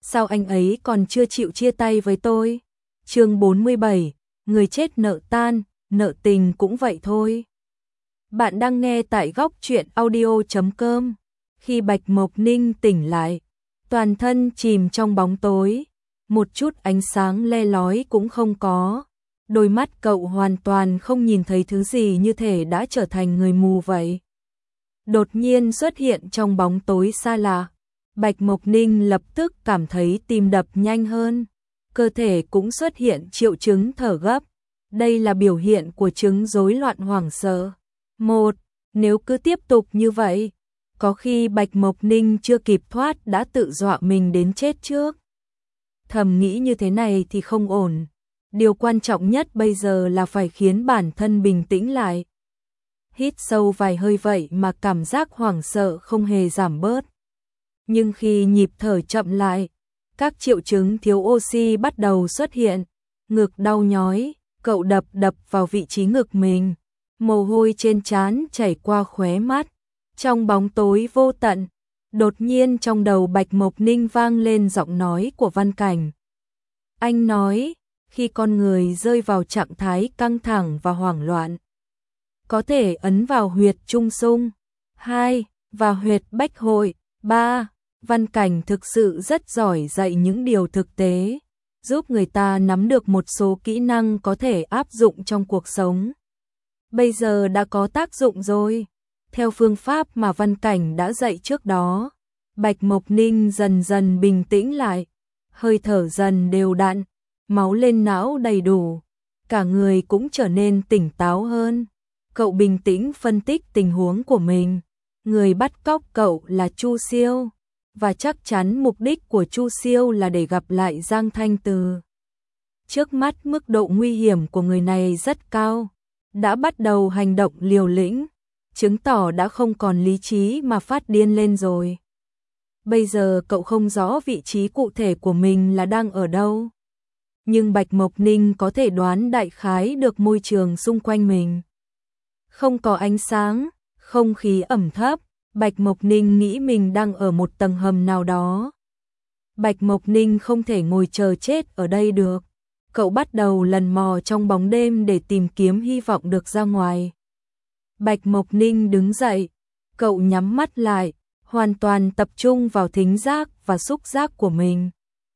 sao anh ấy còn chưa chịu chia tay với tôi? Chương 47, người chết nợ tan, nợ tình cũng vậy thôi. Bạn đang nghe tại góc truyện audio.com. Khi Bạch Mộc Ninh tỉnh lại, toàn thân chìm trong bóng tối, một chút ánh sáng le lói cũng không có. Đôi mắt cậu hoàn toàn không nhìn thấy thứ gì, như thể đã trở thành người mù vậy. Đột nhiên xuất hiện trong bóng tối xa lạ, Bạch Mộc Ninh lập tức cảm thấy tim đập nhanh hơn, cơ thể cũng xuất hiện triệu chứng thở gấp. Đây là biểu hiện của chứng rối loạn hoảng sợ. Nếu cứ tiếp tục như vậy, có khi Bạch Mộc Ninh chưa kịp thoát đã tự dọa mình đến chết trước. Thầm nghĩ như thế này thì không ổn. Điều quan trọng nhất bây giờ là phải khiến bản thân bình tĩnh lại. Hít sâu vài hơi vậy mà cảm giác hoảng sợ không hề giảm bớt. Nhưng khi nhịp thở chậm lại, các triệu chứng thiếu oxy bắt đầu xuất hiện. Ngực đau nhói, cậu đập vào vị trí ngực mình. Mồ hôi trên trán chảy qua khóe mắt. Trong bóng tối vô tận, đột nhiên trong đầu Bạch Mộc Ninh vang lên giọng nói của Văn Cảnh. Anh nói, khi con người rơi vào trạng thái căng thẳng và hoảng loạn, có thể ấn vào huyệt trung sung, 2, và huyệt bách hội, 3. Văn Cảnh thực sự rất giỏi dạy những điều thực tế, giúp người ta nắm được một số kỹ năng có thể áp dụng trong cuộc sống. Bây giờ đã có tác dụng rồi. Theo phương pháp mà Văn Cảnh đã dạy trước đó, Bạch Mộc Ninh dần dần bình tĩnh lại, hơi thở dần đều đặn, máu lên não đầy đủ, cả người cũng trở nên tỉnh táo hơn. Cậu bình tĩnh phân tích tình huống của mình. Người bắt cóc cậu là Chu Siêu, và chắc chắn mục đích của Chu Siêu là để gặp lại Giang Thanh Từ. Trước mắt mức độ nguy hiểm của người này rất cao, đã bắt đầu hành động liều lĩnh, chứng tỏ đã không còn lý trí mà phát điên lên rồi. Bây giờ cậu không rõ vị trí cụ thể của mình là đang ở đâu, nhưng Bạch Mộc Ninh có thể đoán đại khái được môi trường xung quanh mình. Không có ánh sáng, không khí ẩm thấp, Bạch Mộc Ninh nghĩ mình đang ở một tầng hầm nào đó. Bạch Mộc Ninh không thể ngồi chờ chết ở đây được. Cậu bắt đầu lần mò trong bóng đêm để tìm kiếm hy vọng được ra ngoài. Bạch Mộc Ninh đứng dậy, cậu nhắm mắt lại, hoàn toàn tập trung vào thính giác và xúc giác của mình.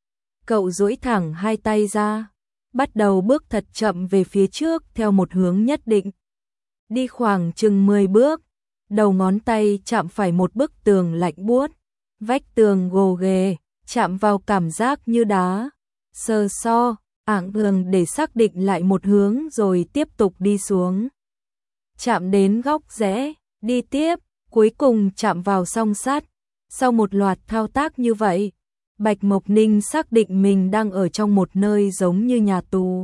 Cậu duỗi thẳng hai tay ra, bắt đầu bước thật chậm về phía trước theo một hướng nhất định. Đi khoảng chừng 10 bước, đầu ngón tay chạm phải một bức tường lạnh buốt, vách tường gồ ghề, chạm vào cảm giác như đá, sờ so, ảng đường để xác định lại một hướng rồi tiếp tục đi xuống. Chạm đến góc rẽ, đi tiếp, cuối cùng chạm vào song sắt. Sau một loạt thao tác như vậy, Bạch Mộc Ninh xác định mình đang ở trong một nơi giống như nhà tù.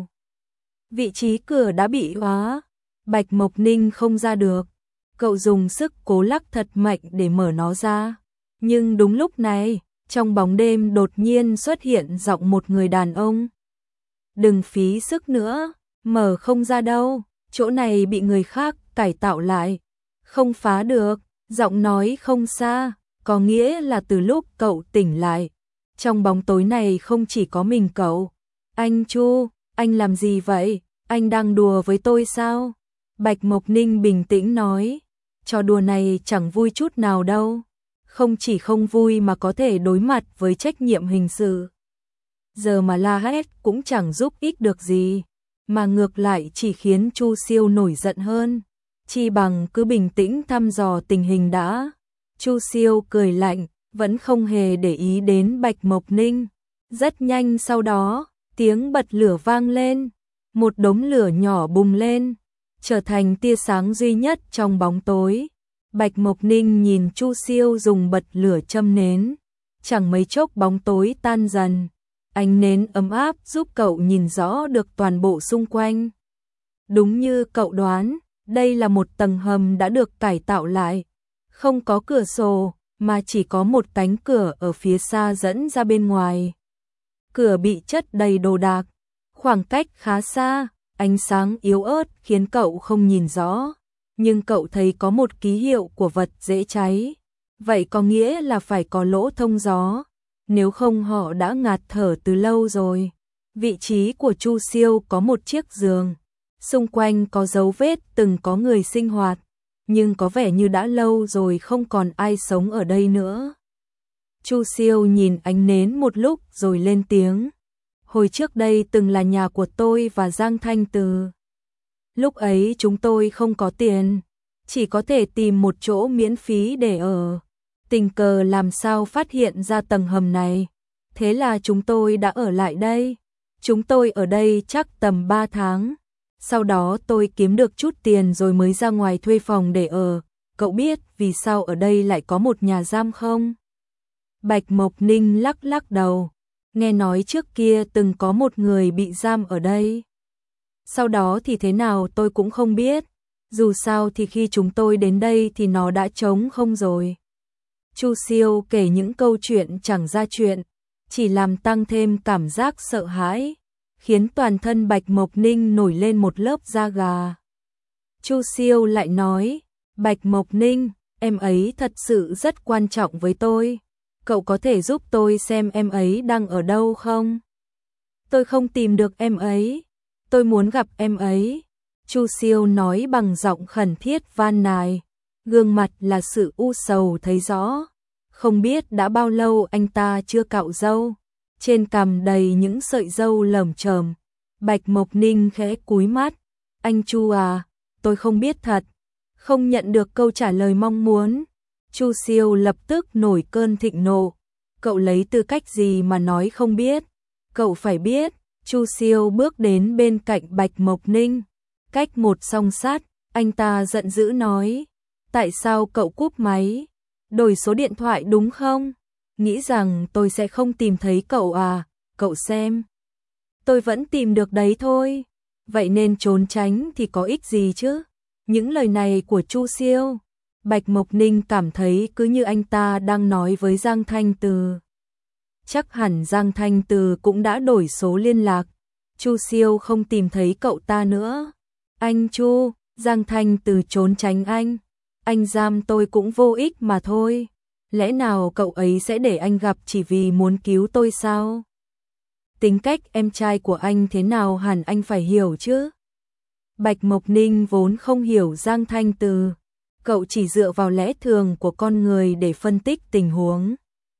Vị trí cửa đã bị khóa, Bạch Mộc Ninh không ra được. Cậu dùng sức cố lắc thật mạnh để mở nó ra. Nhưng đúng lúc này, trong bóng đêm đột nhiên xuất hiện giọng một người đàn ông. Đừng phí sức nữa, mở không ra đâu, chỗ này bị người khác cải tạo lại, không phá được. Giọng nói không xa, có nghĩa là từ lúc cậu tỉnh lại, trong bóng tối này không chỉ có mình cậu. Anh Chu, anh làm gì vậy? Anh đang đùa với tôi sao? Bạch Mộc Ninh bình tĩnh nói, trò đùa này chẳng vui chút nào đâu. Không chỉ không vui mà có thể đối mặt với trách nhiệm hình sự. Giờ mà la hét cũng chẳng giúp ích được gì, mà ngược lại chỉ khiến Chu Siêu nổi giận hơn. Chi bằng cứ bình tĩnh thăm dò tình hình đã. Chu Siêu cười lạnh, vẫn không hề để ý đến Bạch Mộc Ninh. Rất nhanh sau đó, tiếng bật lửa vang lên, một đống lửa nhỏ bùng lên, trở thành tia sáng duy nhất trong bóng tối. Bạch Mộc Ninh nhìn Chu Siêu dùng bật lửa châm nến, chẳng mấy chốc bóng tối tan dần. Ánh nến ấm áp giúp cậu nhìn rõ được toàn bộ xung quanh. Đúng như cậu đoán, đây là một tầng hầm đã được cải tạo lại. Không có cửa sổ, mà chỉ có một cánh cửa ở phía xa dẫn ra bên ngoài. Cửa bị chất đầy đồ đạc, khoảng cách khá xa, ánh sáng yếu ớt khiến cậu không nhìn rõ. Nhưng cậu thấy có một ký hiệu của vật dễ cháy. Vậy có nghĩa là phải có lỗ thông gió. nếu không họ đã ngạt thở từ lâu rồi. Vị trí của Chu Siêu có một chiếc giường, xung quanh có dấu vết từng có người sinh hoạt, nhưng có vẻ như đã lâu rồi không còn ai sống ở đây nữa. Chu Siêu nhìn ánh nến một lúc rồi lên tiếng. Hồi trước đây từng là nhà của tôi và Giang Thanh Từ. Lúc ấy chúng tôi không có tiền, chỉ có thể tìm một chỗ miễn phí để ở. Tình cờ làm sao phát hiện ra tầng hầm này, thế là chúng tôi đã ở lại đây. Chúng tôi ở đây chắc tầm 3 tháng. Sau đó tôi kiếm được chút tiền rồi mới ra ngoài thuê phòng để ở. Cậu biết vì sao ở đây lại có một nhà giam không? Bạch Mộc Ninh lắc lắc đầu. Nghe nói trước kia từng có một người bị giam ở đây. Sau đó thì thế nào tôi cũng không biết. Dù sao thì khi chúng tôi đến đây thì nó đã trống không rồi. Chu Siêu kể những câu chuyện chẳng ra chuyện, chỉ làm tăng thêm cảm giác sợ hãi, khiến toàn thân Bạch Mộc Ninh nổi lên một lớp da gà. Chu Siêu lại nói, Bạch Mộc Ninh, em ấy thật sự rất quan trọng với tôi. Cậu có thể giúp tôi xem em ấy đang ở đâu không? Tôi không tìm được em ấy. Tôi muốn gặp em ấy. Chu Siêu nói bằng giọng khẩn thiết van nài. Gương mặt là sự u sầu thấy rõ. Không biết đã bao lâu anh ta chưa cạo râu. Trên cằm đầy những sợi râu lởm chởm. Bạch Mộc Ninh khẽ cúi mắt. Anh Chu à, tôi không biết thật. Không nhận được câu trả lời mong muốn. Chu Siêu lập tức nổi cơn thịnh nộ. Cậu lấy tư cách gì mà nói không biết? Cậu phải biết. Chu Siêu bước đến bên cạnh Bạch Mộc Ninh. Cách một song sát, anh ta giận dữ nói. Tại sao cậu cúp máy? Đổi số điện thoại đúng không? Nghĩ rằng tôi sẽ không tìm thấy cậu à? Cậu xem. Tôi vẫn tìm được đấy thôi. Vậy nên trốn tránh thì có ích gì chứ? Những lời này của Chu Siêu, Bạch Mộc Ninh cảm thấy cứ như anh ta đang nói với Giang Thanh Từ. Chắc hẳn Giang Thanh Từ cũng đã đổi số liên lạc. Chu Siêu không tìm thấy cậu ta nữa. Anh Chu, Giang Thanh Từ trốn tránh anh. Anh giam tôi cũng vô ích mà thôi. Lẽ nào cậu ấy sẽ để anh gặp chỉ vì muốn cứu tôi sao? Tính cách em trai của anh thế nào hẳn anh phải hiểu chứ? Bạch Mộc Ninh vốn không hiểu Giang Thanh Từ. Cậu chỉ dựa vào lẽ thường của con người để phân tích tình huống.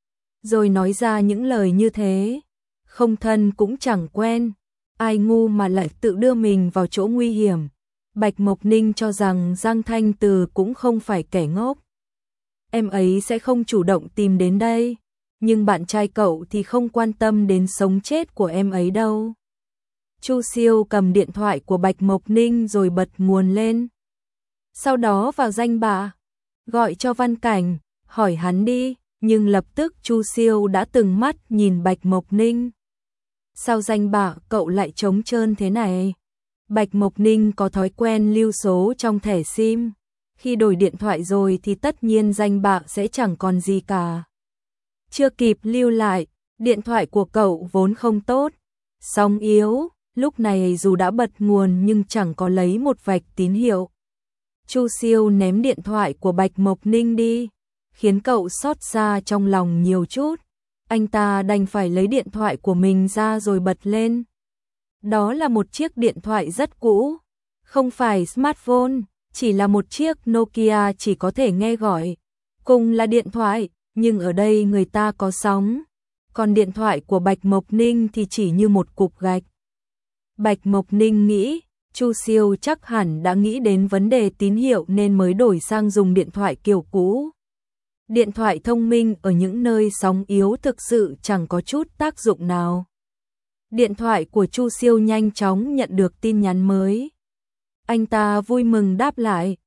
Rồi nói ra những lời như thế. Không thân cũng chẳng quen. Ai ngu mà lại tự đưa mình vào chỗ nguy hiểm. Bạch Mộc Ninh cho rằng Giang Thanh Từ cũng không phải kẻ ngốc. Em ấy sẽ không chủ động tìm đến đây. Nhưng bạn trai cậu thì không quan tâm đến sống chết của em ấy đâu. Chu Siêu cầm điện thoại của Bạch Mộc Ninh rồi bật nguồn lên. Sau đó vào danh bạ, gọi cho Văn Cảnh, hỏi hắn đi, nhưng lập tức Chu Siêu đã từng mắt nhìn Bạch Mộc Ninh. Sao danh bạ cậu lại trống trơn thế này? Bạch Mộc Ninh có thói quen lưu số trong thẻ SIM. Khi đổi điện thoại rồi thì tất nhiên danh bạ sẽ chẳng còn gì cả. Chưa kịp lưu lại, điện thoại của cậu vốn không tốt. Sóng yếu, lúc này dù đã bật nguồn nhưng chẳng có lấy một vạch tín hiệu. Chu Siêu ném điện thoại của Bạch Mộc Ninh đi, khiến cậu xót xa trong lòng nhiều chút. Anh ta đành phải lấy điện thoại của mình ra rồi bật lên. Đó là một chiếc điện thoại rất cũ, không phải smartphone, chỉ là một chiếc Nokia chỉ có thể nghe gọi. Cùng là điện thoại, nhưng ở đây người ta có sóng. Còn điện thoại của Bạch Mộc Ninh thì chỉ như một cục gạch. Bạch Mộc Ninh nghĩ, Chu Siêu chắc hẳn đã nghĩ đến vấn đề tín hiệu nên mới đổi sang dùng điện thoại kiểu cũ. Điện thoại thông minh ở những nơi sóng yếu thực sự chẳng có chút tác dụng nào. Điện thoại của Chu Siêu nhanh chóng nhận được tin nhắn mới. Anh ta vui mừng đáp lại.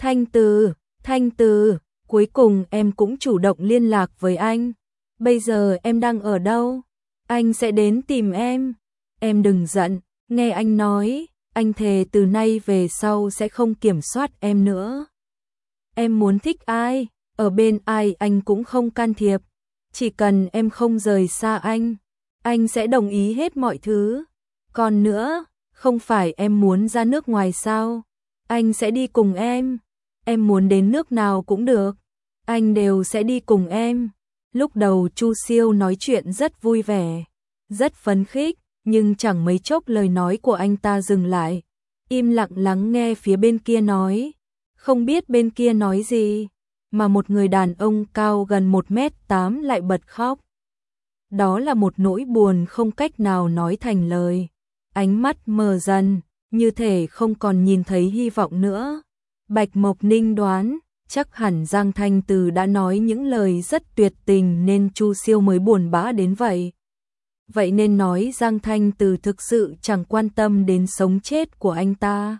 Thanh Từ, cuối cùng em cũng chủ động liên lạc với anh. Bây giờ em đang ở đâu? Anh sẽ đến tìm em. Em đừng giận, nghe anh nói, anh thề từ nay về sau sẽ không kiểm soát em nữa. Em muốn thích ai, ở bên ai anh cũng không can thiệp. Chỉ cần em không rời xa anh sẽ đồng ý hết mọi thứ. Còn nữa, không phải em muốn ra nước ngoài sao? Anh sẽ đi cùng em muốn đến nước nào cũng được. Anh đều sẽ đi cùng em. Lúc đầu Chu Siêu nói chuyện rất vui vẻ, rất phấn khích, nhưng chẳng mấy chốc lời nói của anh ta dừng lại, im lặng lắng nghe phía bên kia nói. Không biết bên kia nói gì, mà một người đàn ông cao gần 1m8 lại bật khóc. Đó là một nỗi buồn không cách nào nói thành lời. Ánh mắt mờ dần, như thể không còn nhìn thấy hy vọng nữa. Bạch Mộc Ninh đoán, chắc hẳn Giang Thanh Từ đã nói những lời rất tuyệt tình nên Chu Siêu mới buồn bã đến vậy. Vậy nên nói Giang Thanh Từ thực sự chẳng quan tâm đến sống chết của anh ta.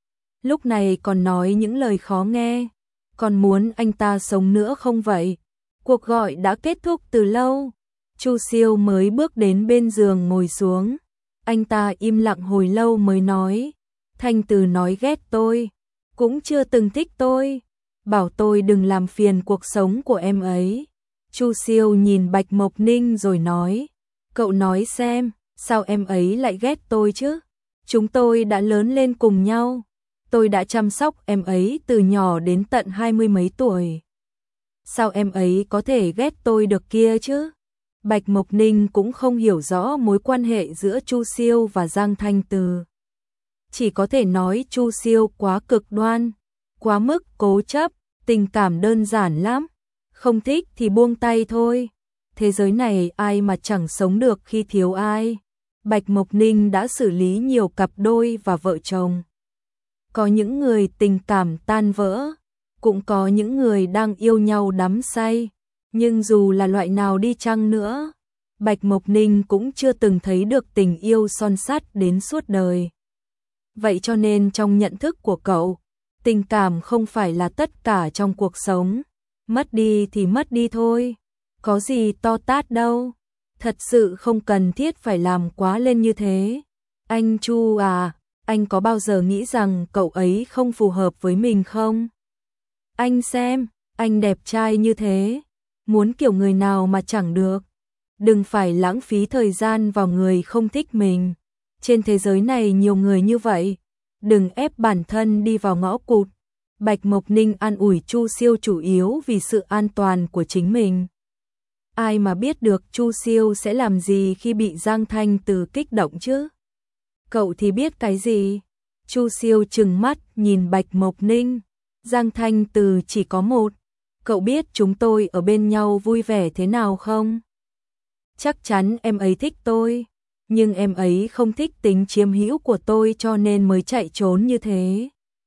Lúc này còn nói những lời khó nghe, còn muốn anh ta sống nữa không vậy? Cuộc gọi đã kết thúc từ lâu. Chu Siêu mới bước đến bên giường ngồi xuống. Anh ta im lặng hồi lâu mới nói, Thanh Từ nói ghét tôi, cũng chưa từng thích tôi, bảo tôi đừng làm phiền cuộc sống của em ấy. Chu Siêu nhìn Bạch Mộc Ninh rồi nói, cậu nói xem, sao em ấy lại ghét tôi chứ? Chúng tôi đã lớn lên cùng nhau, tôi đã chăm sóc em ấy từ nhỏ đến tận 20 mấy tuổi. Sao em ấy có thể ghét tôi được kia chứ? Bạch Mộc Ninh cũng không hiểu rõ mối quan hệ giữa Chu Siêu và Giang Thanh Từ. Chỉ có thể nói Chu Siêu quá cực đoan, quá mức cố chấp, tình cảm đơn giản lắm, không thích thì buông tay thôi. Thế giới này ai mà chẳng sống được khi thiếu ai. Bạch Mộc Ninh đã xử lý nhiều cặp đôi và vợ chồng. Có những người tình cảm tan vỡ, cũng có những người đang yêu nhau đắm say. Nhưng dù là loại nào đi chăng nữa, Bạch Mộc Ninh cũng chưa từng thấy được tình yêu son sắt đến suốt đời. Vậy cho nên trong nhận thức của cậu, tình cảm không phải là tất cả trong cuộc sống. Mất đi thì mất đi thôi, có gì to tát đâu. Thật sự không cần thiết phải làm quá lên như thế. Anh Chu à, anh có bao giờ nghĩ rằng cậu ấy không phù hợp với mình không? Anh xem, anh đẹp trai như thế, muốn kiểu người nào mà chẳng được. Đừng phải lãng phí thời gian vào người không thích mình. Trên thế giới này nhiều người như vậy, đừng ép bản thân đi vào ngõ cụt. Bạch Mộc Ninh an ủi Chu Siêu chủ yếu vì sự an toàn của chính mình. Ai mà biết được Chu Siêu sẽ làm gì khi bị Giang Thanh Từ kích động chứ? Cậu thì biết cái gì? Chu Siêu trừng mắt nhìn Bạch Mộc Ninh. Giang Thanh Từ chỉ có một. Cậu biết chúng tôi ở bên nhau vui vẻ thế nào không? Chắc chắn em ấy thích tôi, nhưng em ấy không thích tính chiếm hữu của tôi cho nên mới chạy trốn như thế.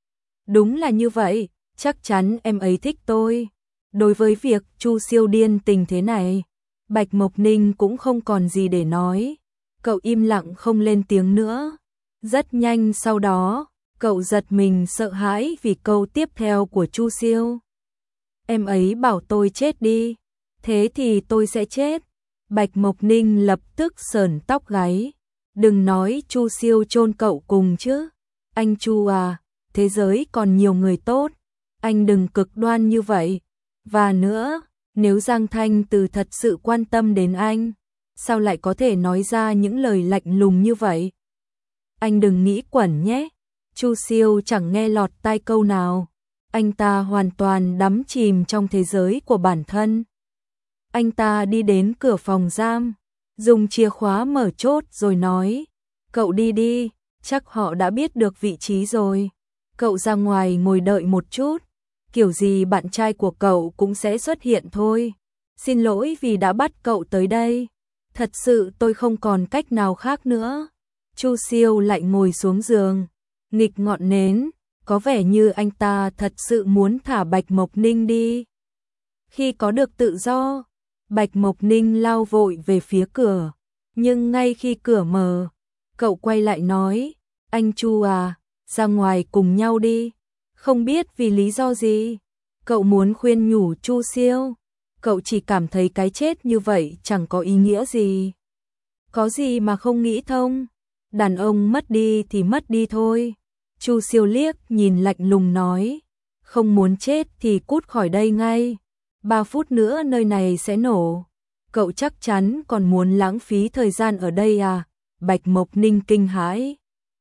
Đúng là như vậy, chắc chắn em ấy thích tôi. Đối với việc Chu Siêu điên tình thế này, Bạch Mộc Ninh cũng không còn gì để nói. Cậu im lặng không lên tiếng nữa. Rất nhanh sau đó, cậu giật mình sợ hãi vì câu tiếp theo của Chu Siêu. Em ấy bảo tôi chết đi, thế thì tôi sẽ chết. Bạch Mộc Ninh lập tức sởn tóc gáy. Đừng nói Chu Siêu chôn cậu cùng chứ. Anh Chu à, thế giới còn nhiều người tốt, anh đừng cực đoan như vậy. Và nữa, nếu Giang Thanh Từ thật sự quan tâm đến anh, sao lại có thể nói ra những lời lạnh lùng như vậy? Anh đừng nghĩ quẩn nhé. Chu Siêu chẳng nghe lọt tai câu nào. Anh ta hoàn toàn đắm chìm trong thế giới của bản thân. Anh ta đi đến cửa phòng giam, dùng chìa khóa mở chốt rồi nói, cậu đi đi, chắc họ đã biết được vị trí rồi. Cậu ra ngoài ngồi đợi một chút, kiểu gì bạn trai của cậu cũng sẽ xuất hiện thôi. Xin lỗi vì đã bắt cậu tới đây, thật sự tôi không còn cách nào khác nữa. Chu Siêu lại ngồi xuống giường, nghịch ngọn nến, có vẻ như anh ta thật sự muốn thả Bạch Mộc Ninh đi. Khi có được tự do, Bạch Mộc Ninh lao vội về phía cửa, nhưng ngay khi cửa mở, cậu quay lại nói, anh Chu à, ra ngoài cùng nhau đi. Không biết vì lý do gì, cậu muốn khuyên nhủ Chu Siêu, cậu chỉ cảm thấy cái chết như vậy chẳng có ý nghĩa gì. Có gì mà không nghĩ thông, đàn ông mất đi thì mất đi thôi. Chu Siêu liếc nhìn lạnh lùng nói, không muốn chết thì cút khỏi đây ngay. 3 phút nữa nơi này sẽ nổ. Cậu chắc chắn còn muốn lãng phí thời gian ở đây à? Bạch Mộc Ninh kinh hãi,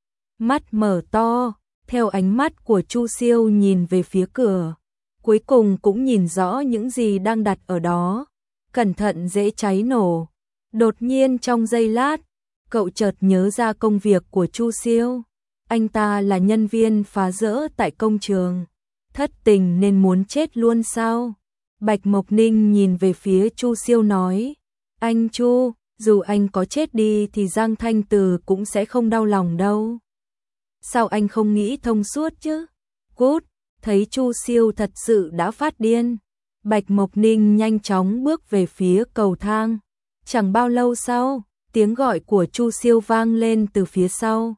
mắt mở to, theo ánh mắt của Chu Siêu nhìn về phía cửa, cuối cùng cũng nhìn rõ những gì đang đặt ở đó. cẩn thận dễ cháy nổ. Đột nhiên trong giây lát, cậu chợt nhớ ra công việc của Chu Siêu. Anh ta là nhân viên phá rỡ tại công trường. Thất tình nên muốn chết luôn sao? Bạch Mộc Ninh nhìn về phía Chu Siêu nói, anh Chu, dù anh có chết đi thì Giang Thanh Từ cũng sẽ không đau lòng đâu. Sao anh không nghĩ thông suốt chứ? Cút, thấy Chu Siêu thật sự đã phát điên. Bạch Mộc Ninh nhanh chóng bước về phía cầu thang. Chẳng bao lâu sau, tiếng gọi của Chu Siêu vang lên từ phía sau.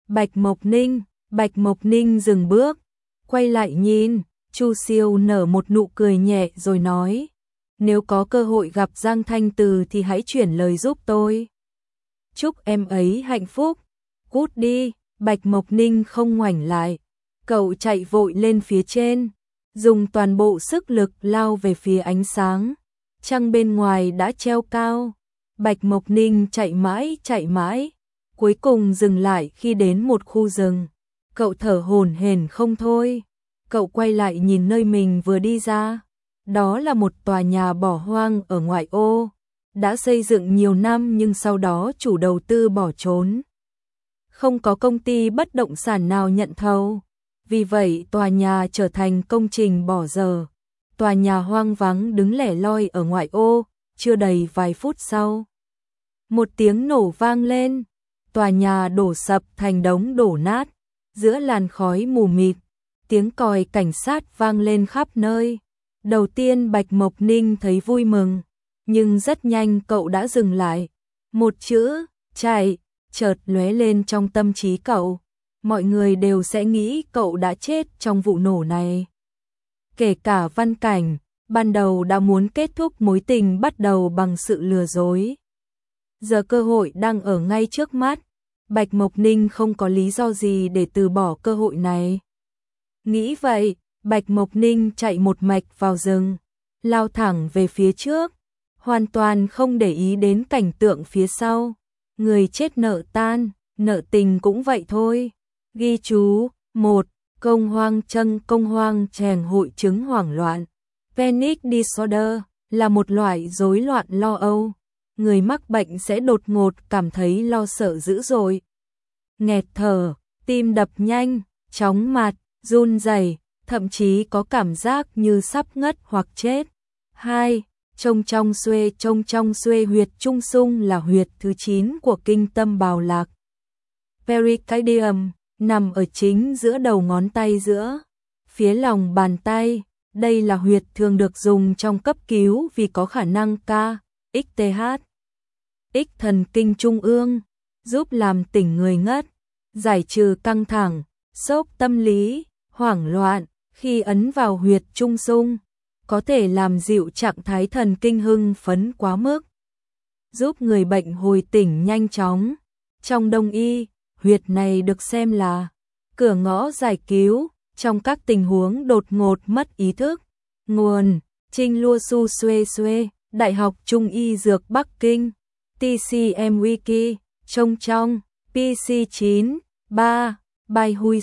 Bạch Mộc Ninh dừng bước, quay lại nhìn, Chu Siêu nở một nụ cười nhẹ rồi nói, nếu có cơ hội gặp Giang Thanh Từ thì hãy chuyển lời giúp tôi. Chúc em ấy hạnh phúc. Cút đi. Bạch Mộc Ninh không ngoảnh lại. Cậu chạy vội lên phía trên, dùng toàn bộ sức lực lao về phía ánh sáng. Trăng bên ngoài đã treo cao. Bạch Mộc Ninh chạy mãi, cuối cùng dừng lại khi đến một khu rừng. Cậu thở hổn hển không thôi. Cậu quay lại nhìn nơi mình vừa đi ra. Đó là một tòa nhà bỏ hoang ở ngoại ô, đã xây dựng nhiều năm nhưng sau đó chủ đầu tư bỏ trốn. Không có công ty bất động sản nào nhận thầu. Vì vậy tòa nhà trở thành công trình bỏ dở. Tòa nhà hoang vắng đứng lẻ loi ở ngoại ô, chưa đầy vài phút sau. Một tiếng nổ vang lên, tòa nhà đổ sập thành đống đổ nát, giữa làn khói mù mịt, tiếng còi cảnh sát vang lên khắp nơi. Đầu tiên Bạch Mộc Ninh thấy vui mừng, nhưng rất nhanh cậu đã dừng lại. Một chữ, chạy, chợt lóe lên trong tâm trí cậu. Mọi người đều sẽ nghĩ cậu đã chết trong vụ nổ này. Kể cả Văn Cảnh, ban đầu đã muốn kết thúc mối tình bắt đầu bằng sự lừa dối. Giờ cơ hội đang ở ngay trước mắt, Bạch Mộc Ninh không có lý do gì để từ bỏ cơ hội này. Nghĩ vậy, Bạch Mộc Ninh chạy một mạch vào rừng, lao thẳng về phía trước, hoàn toàn không để ý đến cảnh tượng phía sau. Người chết nợ tan, nợ tình cũng vậy thôi. Ghi chú 1. Công hoang chèn hội chứng hoảng loạn. Panic disorder là một loại rối loạn lo âu. Người mắc bệnh sẽ đột ngột cảm thấy lo sợ dữ dội, nghẹt thở, tim đập nhanh, chóng mặt, run rẩy, thậm chí có cảm giác như sắp ngất hoặc chết. 2. Trông trong xuê huyệt trung sung là huyệt thứ 9 của kinh tâm bào lạc. Pericardium nằm ở chính giữa đầu ngón tay giữa, phía lòng bàn tay. Đây là huyệt thường được dùng trong cấp cứu vì có khả năng KXTH. Thần kinh trung ương, giúp làm tỉnh người ngất, giải trừ căng thẳng, sốc tâm lý, hoảng loạn. Khi ấn vào huyệt trung sung, có thể làm dịu trạng thái thần kinh hưng phấn quá mức, giúp người bệnh hồi tỉnh nhanh chóng. Trong Đông y, huyệt này được xem là cửa ngõ giải cứu trong các tình huống đột ngột mất ý thức. Nguồn: Trinh Lua Su Xuê Xuê, Đại học Trung y Dược Bắc Kinh, TCM Wiki, trong, PC9, 3. Bai Hùi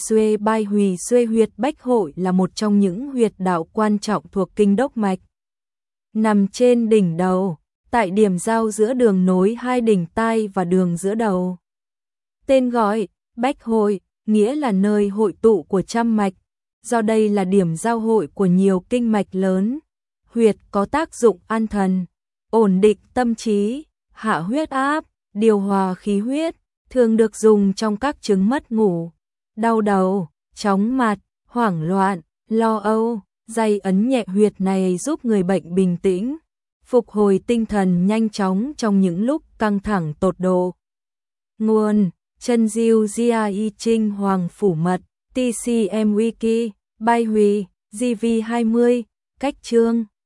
Xuê huyệt bách hội là một trong những huyệt đạo quan trọng thuộc kinh đốc mạch. Nằm trên đỉnh đầu, tại điểm giao giữa đường nối hai đỉnh tai và đường giữa đầu. Tên gọi, bách hội, nghĩa là nơi hội tụ của trăm mạch. Do đây là điểm giao hội của nhiều kinh mạch lớn, huyệt có tác dụng an thần, ổn định tâm trí, hạ huyết áp, điều hòa khí huyết, thường được dùng trong các chứng mất ngủ, đau đầu, chóng mặt, hoảng loạn, lo âu. Day ấn nhẹ huyệt này giúp người bệnh bình tĩnh, phục hồi tinh thần nhanh chóng trong những lúc căng thẳng tột độ. Nguồn: Chân Diêu Gia Y Trinh Hoàng Phủ Mật, TCM Wiki, Bai Hùi, GV20, Cách chương.